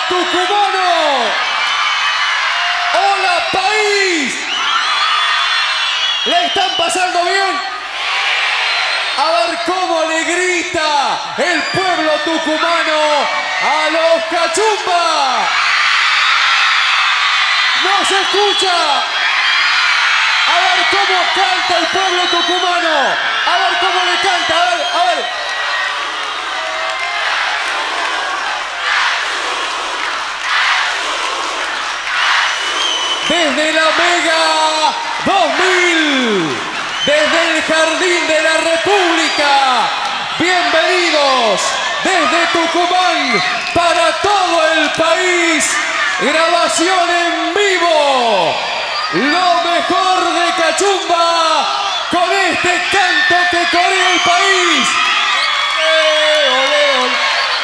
tucumano! ¡Hola, país! ¿Le están pasando bien? A ver cómo le grita el pueblo tucumano a los Cachumba. ¡No se escucha! A ver cómo canta el pueblo tucumano. A ver cómo le canta. A ver. Desde la Mega 2000, desde el Jardín de la República, bienvenidos desde Tucumán para todo el país. Grabación en vivo, lo mejor de Cachumba con este canto que corea el país. ¡Olé, olé!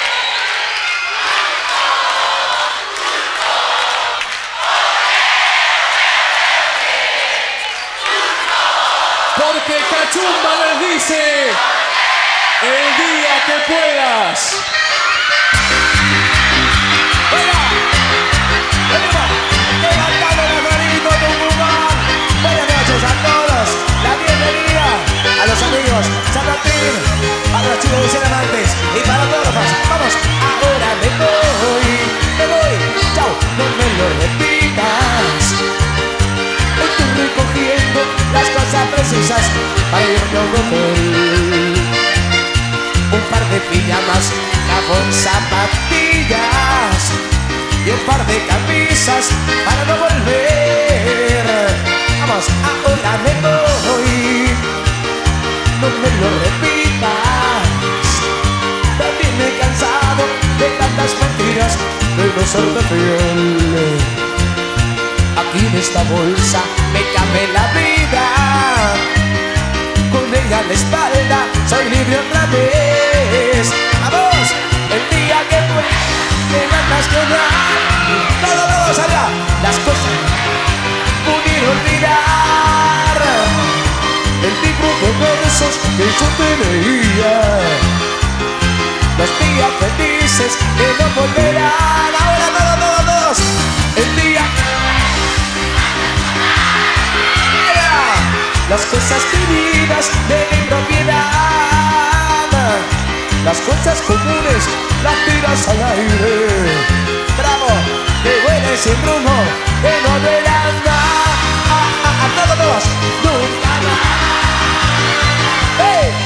Porque Cachumba les dice, el día que puedas. Levantando la manito, Tucumán. Buenas noches a todos. La bienvenida a los amigos San Martín, para los chicos de ser amantes y para todos. Vamos, ahora me voy. Chao, no me lo repitas. Estoy recogiendo las cosas precisas para irme a un hotel. Un par de pijamas, jabón, zapatillas y un par de camisas para no volver. Vamos, ahora me voy. No me lo repitas. También me he cansado de tantas mentiras, de no serte fiel. Aquí en esta bolsa me cabe la vida. Con ella a la espalda soy libre otra vez. Vamos, el día que me mandas con alguien. Todos allá. Las cosas pudiera olvidar. El libro de versos que yo te leía. Los días felices que no volverán. Ahora todos. El día. Las cosas queridas de mi propiedad. Las cosas comunes las tiras al aire. Bravo, que huele sin rumbo, que no verán nada. Todos, nunca más. ¡Hey!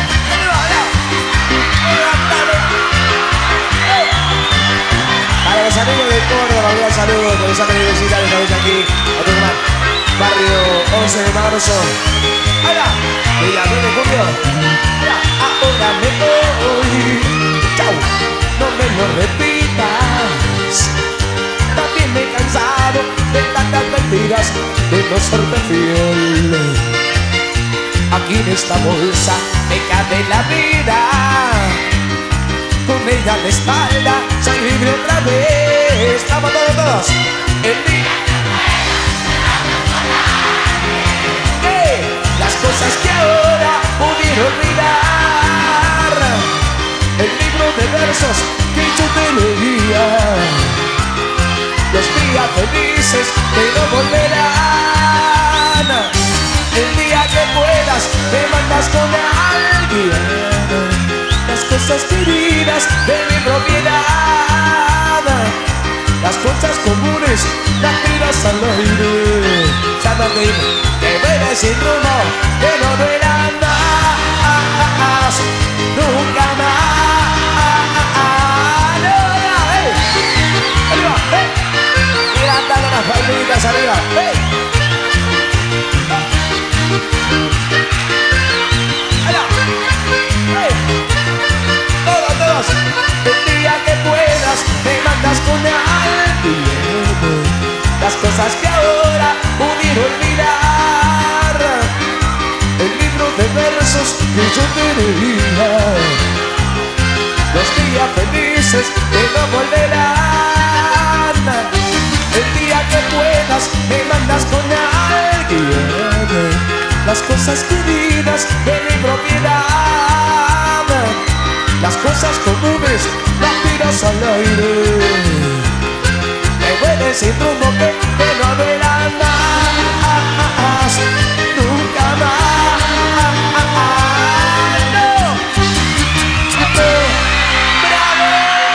Para los amigos de Córdoba, un saludo con los amigos universitarios que ven aquí a Tucumán, barrio 11 de marzo. ¡Hola! ¡Mira, viene Julio! Ahora me voy. ¡Chao! No me lo repitas. También me he cansado de tantas mentiras, de no serte fiel. Aquí en esta bolsa me cabe la vida. Con ella a la espalda soy libre otra vez. ¡Vamos todos! El día. Las cosas que ahora pudiera olvidar. El libro de versos que yo te leía. Los días felices que no volverán. El día que puedas me mandas con alguien. Las cosas queridas de mi propiedad. Las cosas comunes las tiras al aire. San Martín, que vuelve sin rumbo, que no verán más, nunca más. Arriba, levantando las palmitas arriba. Todos, el día que puedas me mandas con alguien. Las cosas que ahora pudiera olvidar. El libro de versos que yo te leía. Los días felices que no volverán. El día que puedas me mandas con alguien. Las cosas queridas de mi propiedad. Las cosas comunes las tiras al aire. sin rumbo que no verás más, nunca más. ¡No! ¡Bravo!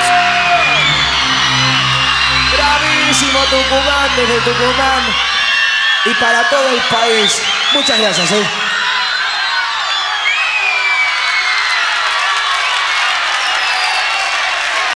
¡Bravísimo Tucumán desde Tucumán! Y para todo el país. Muchas gracias,